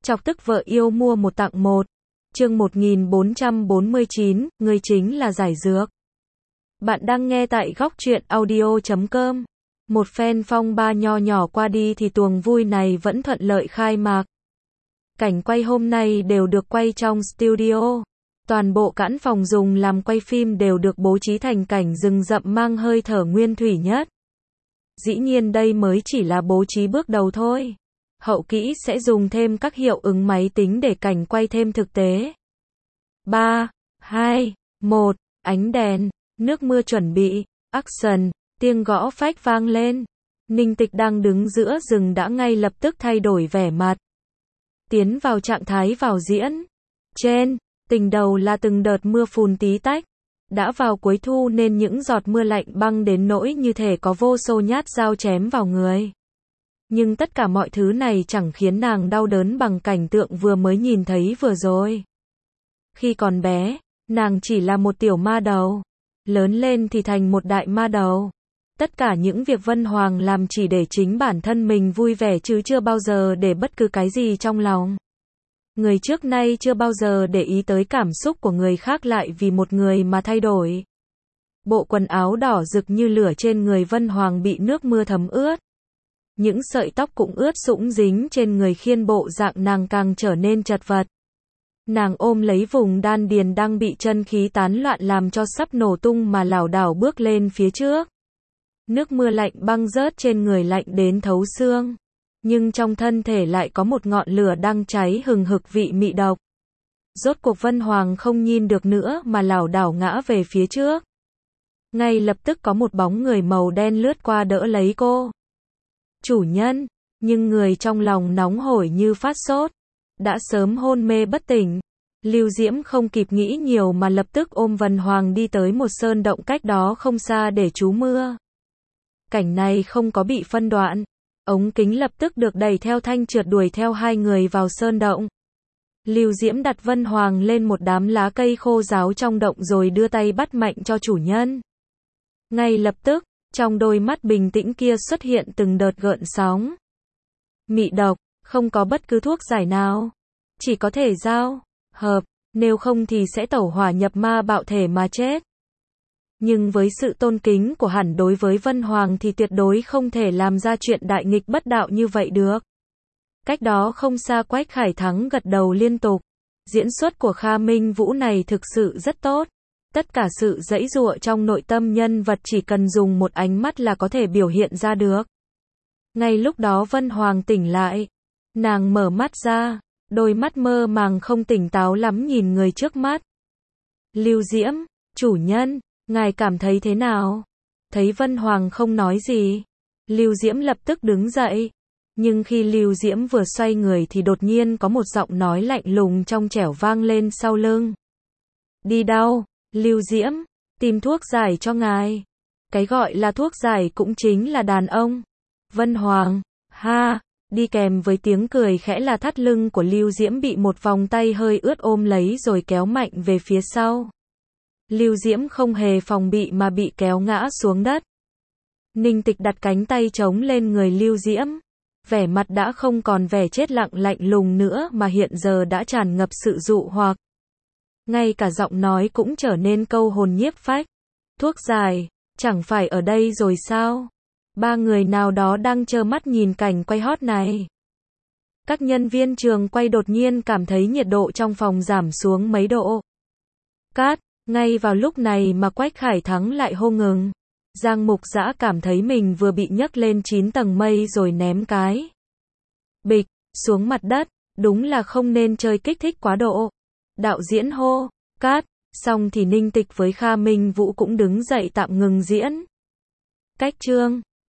Chọc tức vợ yêu mua một tặng một. Chương 1449, người chính là giải dược. Bạn đang nghe tại góc truyện audio.com. Một phen phong ba nho nhỏ qua đi thì tuồng vui này vẫn thuận lợi khai mạc. Cảnh quay hôm nay đều được quay trong studio. Toàn bộ cãn phòng dùng làm quay phim đều được bố trí thành cảnh rừng rậm mang hơi thở nguyên thủy nhất. Dĩ nhiên đây mới chỉ là bố trí bước đầu thôi. Hậu kỹ sẽ dùng thêm các hiệu ứng máy tính để cảnh quay thêm thực tế. 3, 2, 1, ánh đèn, nước mưa chuẩn bị, action, tiếng gõ phách vang lên. Ninh Tịch đang đứng giữa rừng đã ngay lập tức thay đổi vẻ mặt. Tiến vào trạng thái vào diễn. Trên, tình đầu là từng đợt mưa phùn tí tách. Đã vào cuối thu nên những giọt mưa lạnh băng đến nỗi như thể có vô số nhát dao chém vào người. Nhưng tất cả mọi thứ này chẳng khiến nàng đau đớn bằng cảnh tượng vừa mới nhìn thấy vừa rồi. Khi còn bé, nàng chỉ là một tiểu ma đầu. Lớn lên thì thành một đại ma đầu. Tất cả những việc Vân Hoàng làm chỉ để chính bản thân mình vui vẻ chứ chưa bao giờ để bất cứ cái gì trong lòng. Người trước nay chưa bao giờ để ý tới cảm xúc của người khác lại vì một người mà thay đổi. Bộ quần áo đỏ rực như lửa trên người Vân Hoàng bị nước mưa thấm ướt. Những sợi tóc cũng ướt sũng dính trên người khiến bộ dạng nàng càng trở nên chật vật. Nàng ôm lấy vùng đan điền đang bị chân khí tán loạn làm cho sắp nổ tung mà lảo đảo bước lên phía trước. Nước mưa lạnh băng rớt trên người lạnh đến thấu xương. Nhưng trong thân thể lại có một ngọn lửa đang cháy hừng hực vị mị độc. Rốt cuộc Vân Hoàng không nhìn được nữa mà lảo đảo ngã về phía trước. Ngay lập tức có một bóng người màu đen lướt qua đỡ lấy cô. Chủ nhân, nhưng người trong lòng nóng hổi như phát sốt. Đã sớm hôn mê bất tỉnh. Lưu Diễm không kịp nghĩ nhiều mà lập tức ôm Vân Hoàng đi tới một sơn động cách đó không xa để trú mưa. Cảnh này không có bị phân đoạn. Ống kính lập tức được đẩy theo thanh trượt đuổi theo hai người vào sơn động. Lưu Diễm đặt Vân Hoàng lên một đám lá cây khô ráo trong động rồi đưa tay bắt mạnh cho chủ nhân. Ngay lập tức, trong đôi mắt bình tĩnh kia xuất hiện từng đợt gợn sóng. Mị độc, không có bất cứ thuốc giải nào. Chỉ có thể giao hợp, nếu không thì sẽ tẩu hỏa nhập ma bạo thể mà chết. Nhưng với sự tôn kính của hắn đối với Vân Hoàng thì tuyệt đối không thể làm ra chuyện đại nghịch bất đạo như vậy được. Cách đó không xa Quách Khải Thắng gật đầu liên tục. Diễn xuất của Kha Minh Vũ này thực sự rất tốt. Tất cả sự giãy giụa trong nội tâm nhân vật chỉ cần dùng một ánh mắt là có thể biểu hiện ra được. Ngay lúc đó Vân Hoàng tỉnh lại. Nàng mở mắt ra, đôi mắt mơ màng không tỉnh táo lắm nhìn người trước mắt. Lưu Diễm, chủ nhân, ngài cảm thấy thế nào? Thấy Vân Hoàng không nói gì, Lưu Diễm lập tức đứng dậy. Nhưng khi Lưu Diễm vừa xoay người thì đột nhiên có một giọng nói lạnh lùng trong trẻo vang lên sau lưng. Đi đâu, Lưu Diễm? Tìm thuốc giải cho ngài. Cái gọi là thuốc giải cũng chính là đàn ông. Vân Hoàng, ha, đi kèm với tiếng cười khẽ là thắt lưng của Lưu Diễm bị một vòng tay hơi ướt ôm lấy rồi kéo mạnh về phía sau. Lưu Diễm không hề phòng bị mà bị kéo ngã xuống đất. Ninh Tịch đặt cánh tay chống lên người Lưu Diễm. Vẻ mặt đã không còn vẻ chết lặng lạnh lùng nữa mà hiện giờ đã tràn ngập sự dụ hoặc. Ngay cả giọng nói cũng trở nên câu hồn nhiếp phách. Thuốc giải, chẳng phải ở đây rồi sao? Ba người nào đó đang trơ mắt nhìn cảnh quay hot này. Các nhân viên trường quay đột nhiên cảm thấy nhiệt độ trong phòng giảm xuống mấy độ. Cát, ngay vào lúc này mà Quách Khải Thắng lại hô ngừng. Giang Mục Dã cảm thấy mình vừa bị nhấc lên 9 tầng mây rồi ném cái bịch xuống mặt đất, đúng là không nên chơi kích thích quá độ. Đạo diễn hô, cát, xong thì Ninh Tịch với Kha Minh Vũ cũng đứng dậy tạm ngừng diễn. Cách chương